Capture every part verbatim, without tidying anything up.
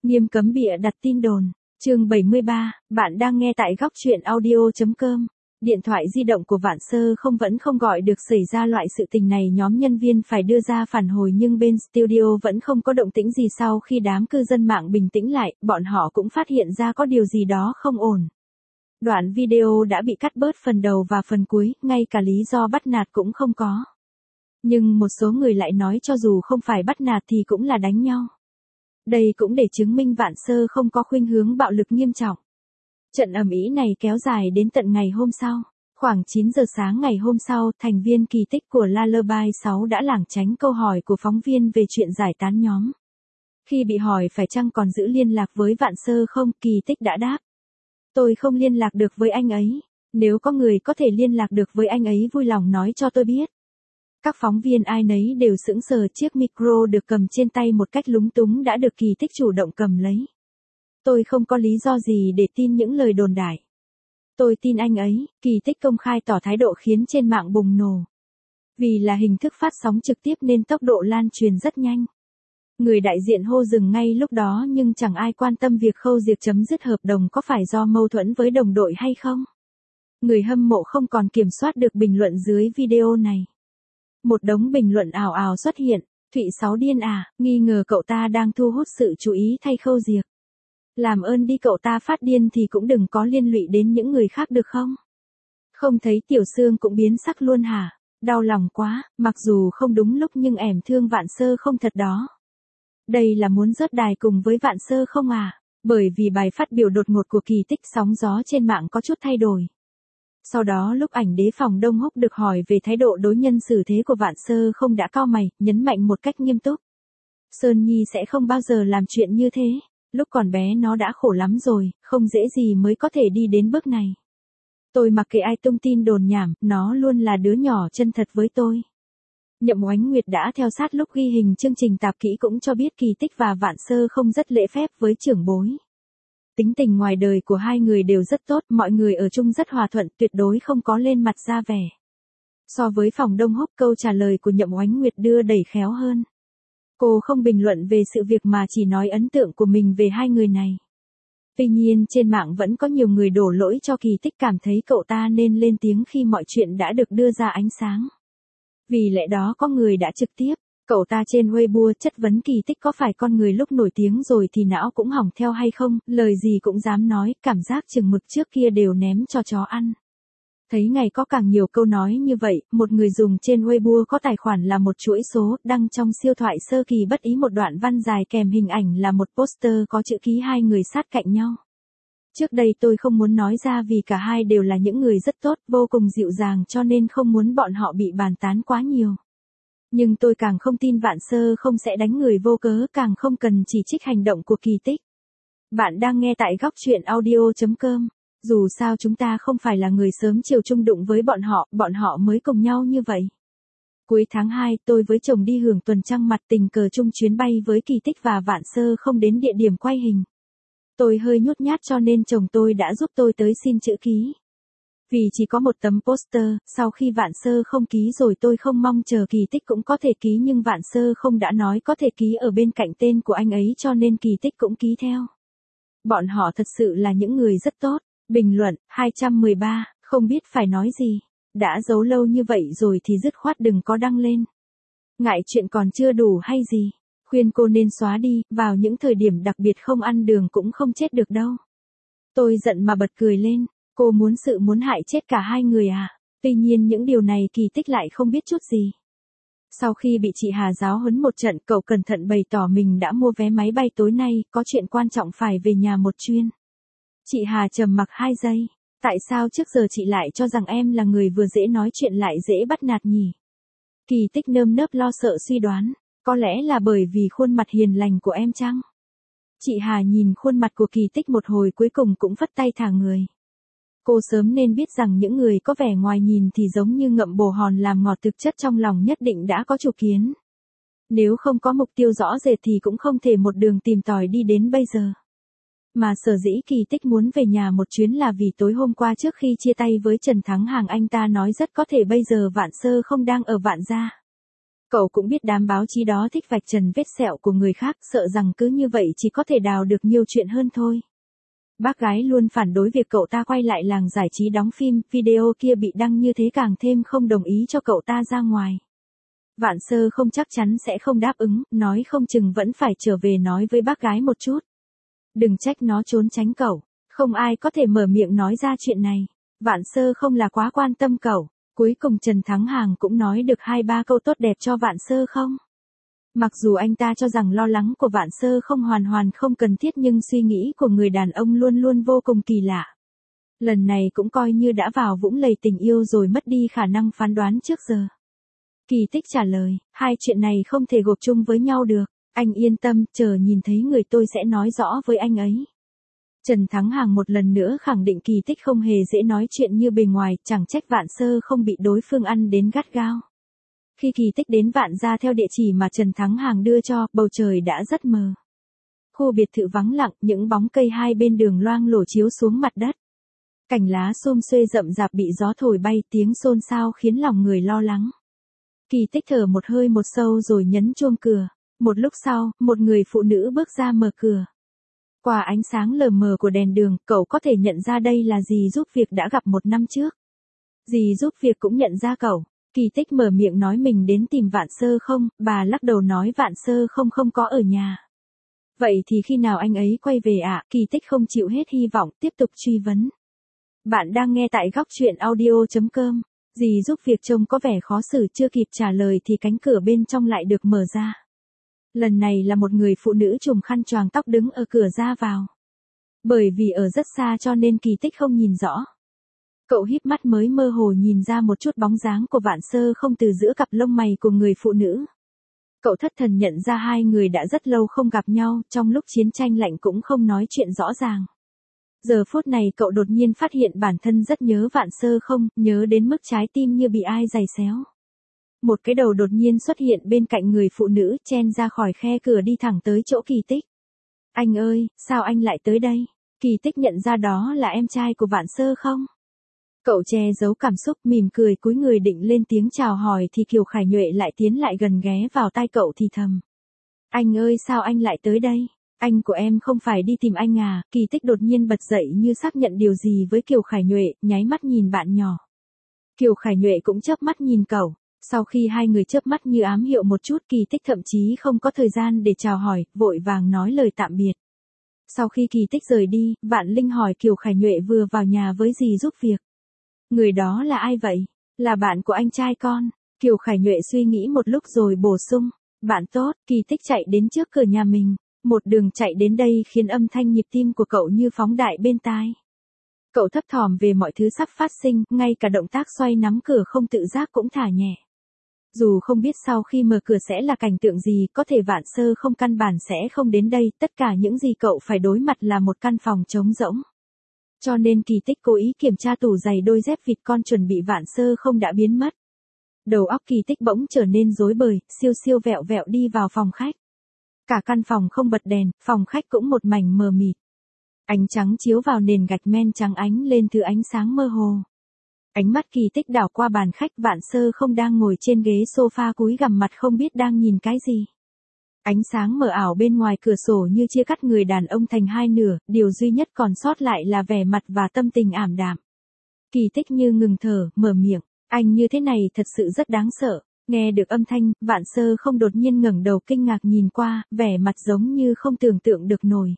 Nghiêm cấm bịa đặt tin đồn. Chương bảy mươi ba, bạn đang nghe tại góc truyện audio chấm com. Điện thoại di động của Vạn Sơ không vẫn không gọi được, xảy ra loại sự tình này nhóm nhân viên phải đưa ra phản hồi nhưng bên studio vẫn không có động tĩnh gì. Sau khi đám cư dân mạng bình tĩnh lại, bọn họ cũng phát hiện ra có điều gì đó không ổn. Đoạn video đã bị cắt bớt phần đầu và phần cuối, ngay cả lý do bắt nạt cũng không có. Nhưng một số người lại nói cho dù không phải bắt nạt thì cũng là đánh nhau. Đây cũng để chứng minh Vạn Sơ không có khuynh hướng bạo lực nghiêm trọng. Trận ầm ĩ này kéo dài đến tận ngày hôm sau. Khoảng chín giờ sáng ngày hôm sau, thành viên Kỳ Tích của Lullaby sáu đã lảng tránh câu hỏi của phóng viên về chuyện giải tán nhóm. Khi bị hỏi phải chăng còn giữ liên lạc với Vạn Sơ không, Kỳ Tích đã đáp: tôi không liên lạc được với anh ấy. Nếu có người có thể liên lạc được với anh ấy vui lòng nói cho tôi biết. Các phóng viên ai nấy đều sững sờ, chiếc micro được cầm trên tay một cách lúng túng đã được Kỳ Tích chủ động cầm lấy. Tôi không có lý do gì để tin những lời đồn đại. Tôi tin anh ấy, Kỳ Tích công khai tỏ thái độ khiến trên mạng bùng nổ. Vì là hình thức phát sóng trực tiếp nên tốc độ lan truyền rất nhanh. Người đại diện hô dừng ngay lúc đó nhưng chẳng ai quan tâm việc Khâu Diệp chấm dứt hợp đồng có phải do mâu thuẫn với đồng đội hay không. Người hâm mộ không còn kiểm soát được bình luận dưới video này. Một đống bình luận ào ào xuất hiện. Thụy Sáu điên à, nghi ngờ cậu ta đang thu hút sự chú ý thay Khâu Diệp. Làm ơn đi, cậu ta phát điên thì cũng đừng có liên lụy đến những người khác được không? Không thấy Tiểu Sương cũng biến sắc luôn hả? Đau lòng quá, mặc dù không đúng lúc nhưng ẻm thương Vạn Sơ không thật đó. Đây là muốn rớt đài cùng với Vạn Sơ không à? Bởi vì bài phát biểu đột ngột của Kỳ Tích, sóng gió trên mạng có chút thay đổi. Sau đó lúc ảnh đế phòng Đông Húc được hỏi về thái độ đối nhân xử thế của Vạn Sơ không đã cau mày, nhấn mạnh một cách nghiêm túc. Sơn Nhi sẽ không bao giờ làm chuyện như thế. Lúc còn bé nó đã khổ lắm rồi, không dễ gì mới có thể đi đến bước này. Tôi mặc kệ ai tung tin đồn nhảm, nó luôn là đứa nhỏ chân thật với tôi. Nhậm Oánh Nguyệt đã theo sát lúc ghi hình chương trình tạp kỹ cũng cho biết Kỳ Tích và Vạn Sơ không rất lễ phép với trưởng bối. Tính tình ngoài đời của hai người đều rất tốt, mọi người ở chung rất hòa thuận, tuyệt đối không có lên mặt ra vẻ. So với phòng Đông Húc, câu trả lời của Nhậm Oánh Nguyệt đưa đẩy khéo hơn. Cô không bình luận về sự việc mà chỉ nói ấn tượng của mình về hai người này. Tuy nhiên trên mạng vẫn có nhiều người đổ lỗi cho Kỳ Tích, cảm thấy cậu ta nên lên tiếng khi mọi chuyện đã được đưa ra ánh sáng. Vì lẽ đó có người đã trực tiếp cậu ta trên Weibo chất vấn Kỳ Tích có phải con người lúc nổi tiếng rồi thì não cũng hỏng theo hay không, lời gì cũng dám nói, cảm giác chừng mực trước kia đều ném cho chó ăn. Thấy ngày có càng nhiều câu nói như vậy, một người dùng trên Weibo có tài khoản là một chuỗi số, đăng trong siêu thoại sơ kỳ bất ý một đoạn văn dài kèm hình ảnh là một poster có chữ ký hai người sát cạnh nhau. Trước đây tôi không muốn nói ra vì cả hai đều là những người rất tốt, vô cùng dịu dàng cho nên không muốn bọn họ bị bàn tán quá nhiều. Nhưng tôi càng không tin Vạn Sơ không sẽ đánh người vô cớ, càng không cần chỉ trích hành động của Kỳ Tích. Bạn đang nghe tại góc truyện audio chấm com. Dù sao chúng ta không phải là người sớm chiều chung đụng với bọn họ, bọn họ mới cùng nhau như vậy. Cuối tháng hai, tôi với chồng đi hưởng tuần trăng mật, tình cờ chung chuyến bay với Kỳ Tích và Vạn Sơ không đến địa điểm quay hình. Tôi hơi nhút nhát cho nên chồng tôi đã giúp tôi tới xin chữ ký. Vì chỉ có một tấm poster, sau khi Vạn Sơ không ký rồi tôi không mong chờ Kỳ Tích cũng có thể ký nhưng Vạn Sơ không đã nói có thể ký ở bên cạnh tên của anh ấy cho nên Kỳ Tích cũng ký theo. Bọn họ thật sự là những người rất tốt. Bình luận, hai trăm mười ba, không biết phải nói gì. Đã giấu lâu như vậy rồi thì dứt khoát đừng có đăng lên. Ngại chuyện còn chưa đủ hay gì. Khuyên cô nên xóa đi, vào những thời điểm đặc biệt không ăn đường cũng không chết được đâu. Tôi giận mà bật cười lên. Cô muốn sự muốn hại chết cả hai người à? Tuy nhiên những điều này Kỳ Tích lại không biết chút gì. Sau khi bị chị Hà giáo huấn một trận, cậu cẩn thận bày tỏ mình đã mua vé máy bay tối nay, có chuyện quan trọng phải về nhà một chuyến. Chị Hà trầm mặc hai giây. Tại sao trước giờ chị lại cho rằng em là người vừa dễ nói chuyện lại dễ bắt nạt nhỉ? Kỳ Tích nơm nớp lo sợ suy đoán. Có lẽ là bởi vì khuôn mặt hiền lành của em chăng? Chị Hà nhìn khuôn mặt của Kỳ Tích một hồi cuối cùng cũng vất tay thả người. Cô sớm nên biết rằng những người có vẻ ngoài nhìn thì giống như ngậm bồ hòn làm ngọt, thực chất trong lòng nhất định đã có chủ kiến. Nếu không có mục tiêu rõ rệt thì cũng không thể một đường tìm tòi đi đến bây giờ. Mà sở dĩ Kỳ Tích muốn về nhà một chuyến là vì tối hôm qua trước khi chia tay với Trần Thắng Hàng anh ta nói rất có thể bây giờ Vạn Sơ không đang ở Vạn Gia. Cậu cũng biết đám báo chí đó thích vạch trần vết sẹo của người khác, sợ rằng cứ như vậy chỉ có thể đào được nhiều chuyện hơn thôi. Bác gái luôn phản đối việc cậu ta quay lại làng giải trí đóng phim, video kia bị đăng như thế càng thêm không đồng ý cho cậu ta ra ngoài. Vạn Sơ không chắc chắn sẽ không đáp ứng, nói không chừng vẫn phải trở về nói với bác gái một chút. Đừng trách nó trốn tránh cậu, không ai có thể mở miệng nói ra chuyện này. Vạn Sơ không là quá quan tâm cậu. Cuối cùng Trần Thắng Hàng cũng nói được hai ba câu tốt đẹp cho Vạn Sơ không. Mặc dù anh ta cho rằng lo lắng của Vạn Sơ không hoàn hoàn không cần thiết, nhưng suy nghĩ của người đàn ông luôn luôn vô cùng kỳ lạ. Lần này cũng coi như đã vào vũng lầy tình yêu rồi, mất đi khả năng phán đoán trước giờ. Kỳ Tích trả lời, hai chuyện này không thể gộp chung với nhau được. Anh yên tâm, chờ nhìn thấy người tôi sẽ nói rõ với anh ấy. Trần Thắng Hàng một lần nữa khẳng định Kỳ Tích không hề dễ nói chuyện như bề ngoài, chẳng trách Vạn Sơ không bị đối phương ăn đến gắt gao. Khi Kỳ Tích đến Vạn gia theo địa chỉ mà Trần Thắng Hàng đưa cho, bầu trời đã rất mờ. Khu biệt thự vắng lặng, những bóng cây hai bên đường loang lổ chiếu xuống mặt đất. Cành lá xum xuê rậm rạp bị gió thổi bay, tiếng xôn xao khiến lòng người lo lắng. Kỳ Tích thở một hơi một sâu rồi nhấn chuông cửa. Một lúc sau, một người phụ nữ bước ra mở cửa. Qua ánh sáng lờ mờ của đèn đường, cậu có thể nhận ra đây là dì giúp việc đã gặp một năm trước. Dì giúp việc cũng nhận ra cậu. Kỳ Tích mở miệng nói mình đến tìm Vạn Sơ không, bà lắc đầu nói Vạn Sơ không không có ở nhà. Vậy thì khi nào anh ấy quay về ạ? À? Kỳ Tích không chịu hết hy vọng, tiếp tục truy vấn. Bạn đang nghe tại góc truyện audio chấm com. Dì giúp việc trông có vẻ khó xử, chưa kịp trả lời thì cánh cửa bên trong lại được mở ra. Lần này là một người phụ nữ trùm khăn choàng tóc đứng ở cửa ra vào. Bởi vì ở rất xa cho nên Kỳ Tích không nhìn rõ. Cậu híp mắt mới mơ hồ nhìn ra một chút bóng dáng của Vạn Sơ không từ giữa cặp lông mày của người phụ nữ. Cậu thất thần nhận ra hai người đã rất lâu không gặp nhau, trong lúc chiến tranh lạnh cũng không nói chuyện rõ ràng. Giờ phút này cậu đột nhiên phát hiện bản thân rất nhớ Vạn Sơ không, nhớ đến mức trái tim như bị ai giày xéo. Một cái đầu đột nhiên xuất hiện bên cạnh người phụ nữ, chen ra khỏi khe cửa đi thẳng tới chỗ Kỳ Tích. Anh ơi, sao anh lại tới đây? Kỳ Tích nhận ra đó là em trai của Vạn Sơ không? Cậu che giấu cảm xúc, mỉm cười cúi người định lên tiếng chào hỏi thì Kiều Khải Nhuệ lại tiến lại gần ghé vào tai cậu thì thầm. Anh ơi, sao anh lại tới đây? Anh của em không phải đi tìm anh à? Kỳ Tích đột nhiên bật dậy như xác nhận điều gì với Kiều Khải Nhuệ, nháy mắt nhìn bạn nhỏ. Kiều Khải Nhuệ cũng chớp mắt nhìn cậu. Sau khi hai người chớp mắt như ám hiệu một chút, Kỳ Tích thậm chí không có thời gian để chào hỏi, vội vàng nói lời tạm biệt. Sau khi Kỳ Tích rời đi, Vạn Linh hỏi Kiều Khải Nhuệ vừa vào nhà với dì giúp việc. Người đó là ai vậy? Là bạn của anh trai con. Kiều Khải Nhuệ suy nghĩ một lúc rồi bổ sung. Bạn tốt. Kỳ Tích chạy đến trước cửa nhà mình. Một đường chạy đến đây khiến âm thanh nhịp tim của cậu như phóng đại bên tai. Cậu thấp thỏm về mọi thứ sắp phát sinh, ngay cả động tác xoay nắm cửa không tự giác cũng thả nhẹ. Dù không biết sau khi mở cửa sẽ là cảnh tượng gì, có thể Vạn Sơ không căn bản sẽ không đến đây, tất cả những gì cậu phải đối mặt là một căn phòng trống rỗng. Cho nên Kỳ Tích cố ý kiểm tra tủ giày đôi dép vịt con chuẩn bị Vạn Sơ không đã biến mất. Đầu óc Kỳ Tích bỗng trở nên rối bời, siêu siêu vẹo vẹo đi vào phòng khách. Cả căn phòng không bật đèn, phòng khách cũng một mảnh mờ mịt. Ánh trắng chiếu vào nền gạch men trắng ánh lên thứ ánh sáng mơ hồ. Ánh mắt Kỳ Tích đảo qua bàn khách, Vạn Sơ không đang ngồi trên ghế sofa cúi gằm mặt không biết đang nhìn cái gì. Ánh sáng mờ ảo bên ngoài cửa sổ như chia cắt người đàn ông thành hai nửa, điều duy nhất còn sót lại là vẻ mặt và tâm tình ảm đạm. Kỳ Tích như ngừng thở, mở miệng, anh như thế này thật sự rất đáng sợ. Nghe được âm thanh, Vạn Sơ không đột nhiên ngẩng đầu kinh ngạc nhìn qua, vẻ mặt giống như không tưởng tượng được nổi.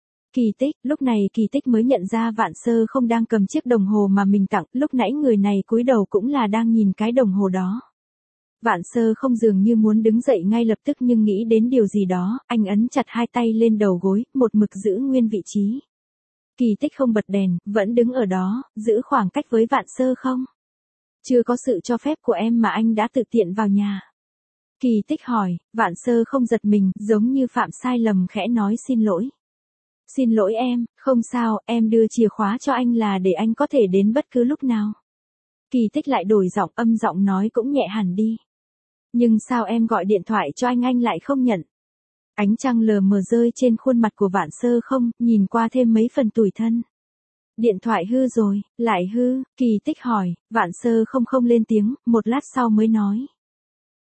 Kỳ Tích, lúc này Kỳ Tích mới nhận ra Vạn Sơ không đang cầm chiếc đồng hồ mà mình tặng, lúc nãy người này cúi đầu cũng là đang nhìn cái đồng hồ đó. Vạn Sơ không dường như muốn đứng dậy ngay lập tức nhưng nghĩ đến điều gì đó, anh ấn chặt hai tay lên đầu gối, một mực giữ nguyên vị trí. Kỳ Tích không bật đèn, vẫn đứng ở đó, giữ khoảng cách với Vạn Sơ không? Chưa có sự cho phép của em mà anh đã tự tiện vào nhà. Kỳ Tích hỏi, Vạn Sơ không giật mình, giống như phạm sai lầm khẽ nói xin lỗi. Xin lỗi em, không sao, em đưa chìa khóa cho anh là để anh có thể đến bất cứ lúc nào. Kỳ Tích lại đổi giọng, âm giọng nói cũng nhẹ hẳn đi. Nhưng sao em gọi điện thoại cho anh anh lại không nhận? Ánh trăng lờ mờ rơi trên khuôn mặt của Vạn Sơ không, nhìn qua thêm mấy phần tủi thân. Điện thoại hư rồi, lại hư, Kỳ Tích hỏi, Vạn Sơ không không lên tiếng, một lát sau mới nói.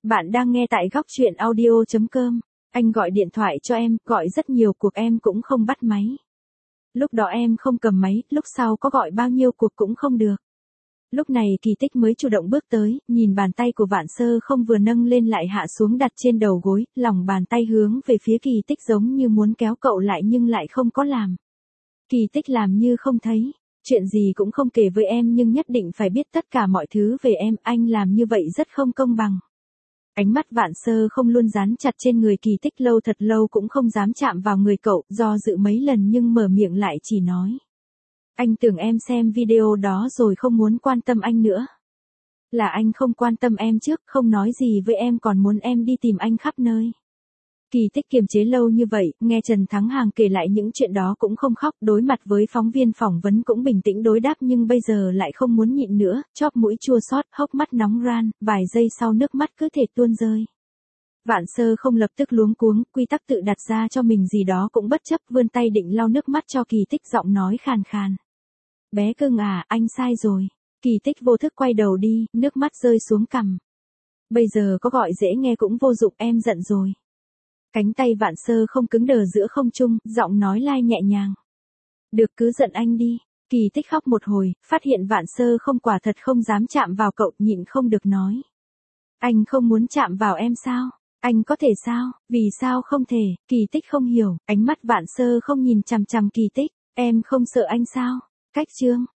Bạn đang nghe tại góc chuyện audio chấm com. Anh gọi điện thoại cho em, gọi rất nhiều cuộc em cũng không bắt máy. Lúc đó em không cầm máy, lúc sau có gọi bao nhiêu cuộc cũng không được. Lúc này Kỳ Tích mới chủ động bước tới, nhìn bàn tay của Vạn Sơ không vừa nâng lên lại hạ xuống đặt trên đầu gối, lòng bàn tay hướng về phía Kỳ Tích giống như muốn kéo cậu lại nhưng lại không có làm. Kỳ Tích làm như không thấy. Chuyện gì cũng không kể với em nhưng nhất định phải biết tất cả mọi thứ về em, anh làm như vậy rất không công bằng. Ánh mắt Vạn Sơ không luôn dán chặt trên người Kỳ Tích lâu thật lâu cũng không dám chạm vào người cậu, do dự mấy lần nhưng mở miệng lại chỉ nói. Anh tưởng em xem video đó rồi không muốn quan tâm anh nữa. Là anh không quan tâm em trước, không nói gì với em còn muốn em đi tìm anh khắp nơi. Kỳ Tích kiềm chế lâu như vậy, nghe Trần Thắng Hàng kể lại những chuyện đó cũng không khóc, đối mặt với phóng viên phỏng vấn cũng bình tĩnh đối đáp nhưng bây giờ lại không muốn nhịn nữa, chóp mũi chua xót, hốc mắt nóng ran, vài giây sau nước mắt cứ thể tuôn rơi. Vạn Sơ không lập tức luống cuống, quy tắc tự đặt ra cho mình gì đó cũng bất chấp, vươn tay định lau nước mắt cho Kỳ Tích, giọng nói khàn khàn. Bé cưng à, anh sai rồi. Kỳ Tích vô thức quay đầu đi, nước mắt rơi xuống cằm. Bây giờ có gọi dễ nghe cũng vô dụng, em giận rồi. Cánh tay Vạn Sơ không cứng đờ giữa không trung, giọng nói lai nhẹ nhàng. Được, cứ giận anh đi. Kỳ Tích khóc một hồi, phát hiện Vạn Sơ không quả thật không dám chạm vào cậu, nhịn không được nói. Anh không muốn chạm vào em sao? Anh có thể sao? Vì sao không thể? Kỳ Tích không hiểu, ánh mắt Vạn Sơ không nhìn chằm chằm Kỳ Tích. Em không sợ anh sao? Cách chương.